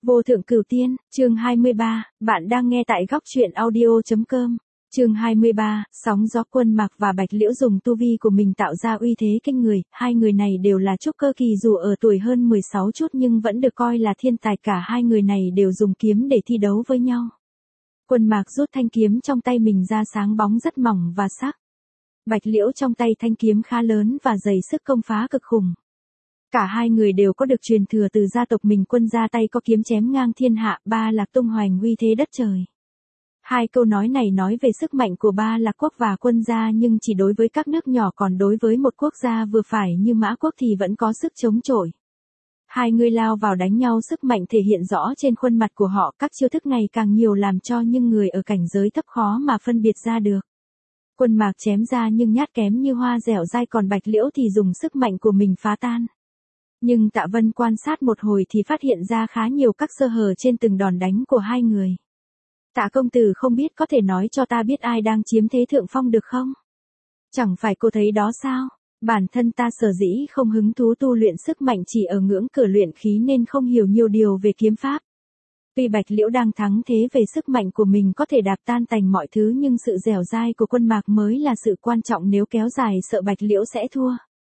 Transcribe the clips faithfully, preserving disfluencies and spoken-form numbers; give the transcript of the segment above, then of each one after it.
Vô thượng cửu tiên, chương hai mươi ba, bạn đang nghe tại góc truyện audio.com. Chương hai mươi ba, sóng gió. Quân Mạc và Bạch Liễu dùng tu vi của mình tạo ra uy thế kinh người, hai người này đều là trúc cơ kỳ dù ở tuổi hơn mười sáu chút nhưng vẫn được coi là thiên tài, cả hai người này đều dùng kiếm để thi đấu với nhau. Quân Mạc rút thanh kiếm trong tay mình ra sáng bóng rất mỏng và sắc. Bạch Liễu trong tay thanh kiếm khá lớn và dày sức công phá cực khủng. Cả hai người đều có được truyền thừa từ gia tộc mình, Quân ra tay có kiếm chém ngang thiên hạ, Ba Lạc tung hoành uy thế đất trời. Hai câu nói này nói về sức mạnh của Ba Lạc quốc và Quân gia nhưng chỉ đối với các nước nhỏ, còn đối với một quốc gia vừa phải như Mã quốc thì vẫn có sức chống chọi. Hai người lao vào đánh nhau, sức mạnh thể hiện rõ trên khuôn mặt của họ, các chiêu thức ngày càng nhiều làm cho những người ở cảnh giới thấp khó mà phân biệt ra được. Quân Mạc chém ra nhưng nhát kém như hoa dẻo dai, còn Bạch Liễu thì dùng sức mạnh của mình phá tan. Nhưng Tạ Vân quan sát một hồi thì phát hiện ra khá nhiều các sơ hở trên từng đòn đánh của hai người. Tạ công tử không biết có thể nói cho ta biết ai đang chiếm thế thượng phong được không? Chẳng phải cô thấy đó sao? Bản thân ta sở dĩ không hứng thú tu luyện sức mạnh chỉ ở ngưỡng cửa luyện khí nên không hiểu nhiều điều về kiếm pháp. Tuy Bạch Liễu đang thắng thế về sức mạnh của mình có thể đạp tan tành mọi thứ, nhưng sự dẻo dai của Quân Mạc mới là sự quan trọng, nếu kéo dài sợ Bạch Liễu sẽ thua.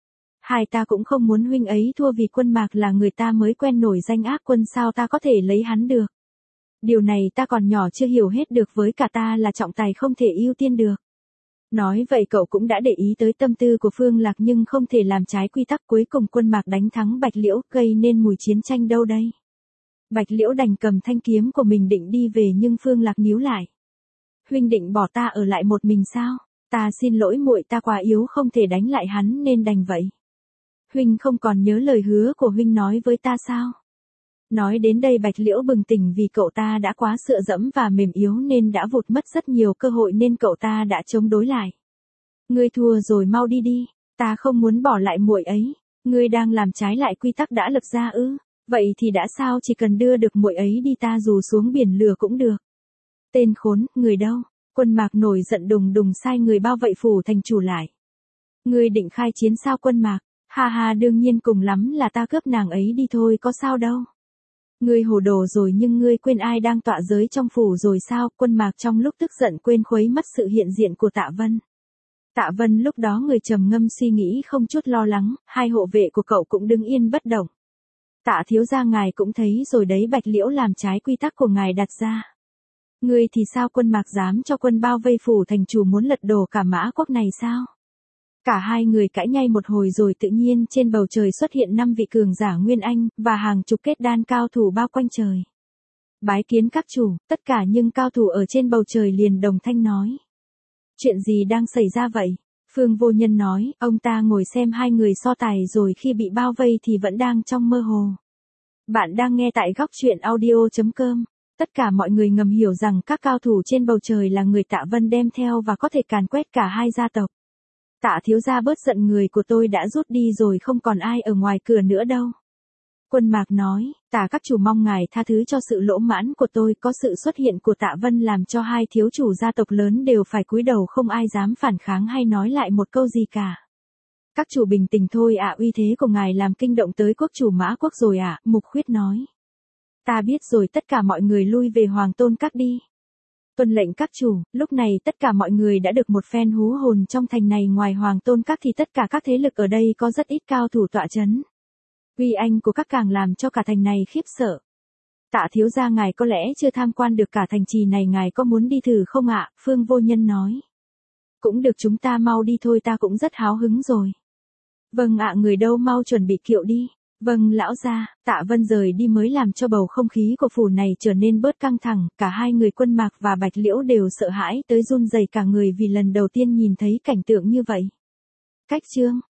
Hai ta cũng không muốn huynh ấy thua vì Quân Mạc là người ta mới quen, nổi danh ác quân, sao ta có thể lấy hắn được. Điều này ta còn nhỏ chưa hiểu hết được, với cả ta là trọng tài không thể ưu tiên được. Nói vậy cậu cũng đã để ý tới tâm tư của Phương Lạc nhưng không thể làm trái quy tắc, cuối cùng Quân Mạc đánh thắng Bạch Liễu, gây nên mùi chiến tranh đâu đây. Bạch Liễu đành cầm thanh kiếm của mình định đi về nhưng Phương Lạc níu lại. Huynh định bỏ ta ở lại một mình sao? Ta xin lỗi muội, ta quá yếu không thể đánh lại hắn nên đành vậy. Huynh không còn nhớ lời hứa của huynh nói với ta sao? Nói đến đây Bạch Liễu bừng tỉnh, vì cậu ta đã quá sợ dẫm và mềm yếu nên đã vụt mất rất nhiều cơ hội nên cậu ta đã chống đối lại. Ngươi thua rồi, mau đi đi, ta không muốn bỏ lại muội ấy. Ngươi đang làm trái lại quy tắc đã lập ra ư? Vậy thì đã sao, chỉ cần đưa được muội ấy đi ta dù xuống biển lửa cũng được. Tên khốn, người đâu? Quân Mạc nổi giận đùng đùng sai người bao vây phủ thành chủ lại. Ngươi định khai chiến sao Quân Mạc? Ha ha, đương nhiên, cùng lắm là ta cướp nàng ấy đi thôi, có sao đâu. Ngươi hồ đồ rồi, nhưng ngươi quên ai đang tọa giới trong phủ rồi sao? Quân Mạc trong lúc tức giận quên khuấy mất sự hiện diện của Tạ Vân. Tạ Vân lúc đó người trầm ngâm suy nghĩ không chút lo lắng, hai hộ vệ của cậu cũng đứng yên bất động. Tạ thiếu gia, ngài cũng thấy rồi đấy, Bạch Liễu làm trái quy tắc của ngài đặt ra. Ngươi thì sao? Quân Mạc dám cho quân bao vây phủ thành chủ, muốn lật đổ cả Mã quốc này sao? Cả hai người cãi nhau một hồi rồi tự nhiên trên bầu trời xuất hiện năm vị cường giả Nguyên Anh, và hàng chục kết đan cao thủ bao quanh trời. Bái kiến các chủ, tất cả những cao thủ ở trên bầu trời liền đồng thanh nói. Chuyện gì đang xảy ra vậy? Phương Vô Nhân nói, ông ta ngồi xem hai người so tài rồi khi bị bao vây thì vẫn đang trong mơ hồ. Bạn đang nghe tại góc truyện audio.com. Tất cả mọi người ngầm hiểu rằng các cao thủ trên bầu trời là người Tạ Vân đem theo và có thể càn quét cả hai gia tộc. Tạ thiếu gia bớt giận, người của tôi đã rút đi rồi, không còn ai ở ngoài cửa nữa đâu. Quân Mạc nói, Tạ các chủ mong ngài tha thứ cho sự lỗ mãn của tôi, có sự xuất hiện của Tạ Vân làm cho hai thiếu chủ gia tộc lớn đều phải cúi đầu, không ai dám phản kháng hay nói lại một câu gì cả. Các chủ bình tĩnh thôi ạ, uy thế của ngài làm kinh động tới quốc chủ Mã quốc rồi ạ, Mục Khuyết nói. Ta biết rồi, tất cả mọi người lui về Hoàng Tôn Các đi. Tuân lệnh các chủ. Lúc này tất cả mọi người đã được một phen hú hồn, trong thành này ngoài Hoàng Tôn Các thì tất cả các thế lực ở đây có rất ít cao thủ tọa chấn. Uy anh của các càng làm cho cả thành này khiếp sợ. Tạ thiếu gia, ngài có lẽ chưa tham quan được cả thành trì này, ngài có muốn đi thử không ạ? Phương Vô Nhân nói. Cũng được, chúng ta mau đi thôi, ta cũng rất háo hứng rồi. Vâng ạ, người đâu mau chuẩn bị kiệu đi. Vâng lão gia. Tạ Vân rời đi mới làm cho bầu không khí của phủ này trở nên bớt căng thẳng, cả hai người Quân Mạc và Bạch Liễu đều sợ hãi tới run rẩy cả người vì lần đầu tiên nhìn thấy cảnh tượng như vậy. Cách chương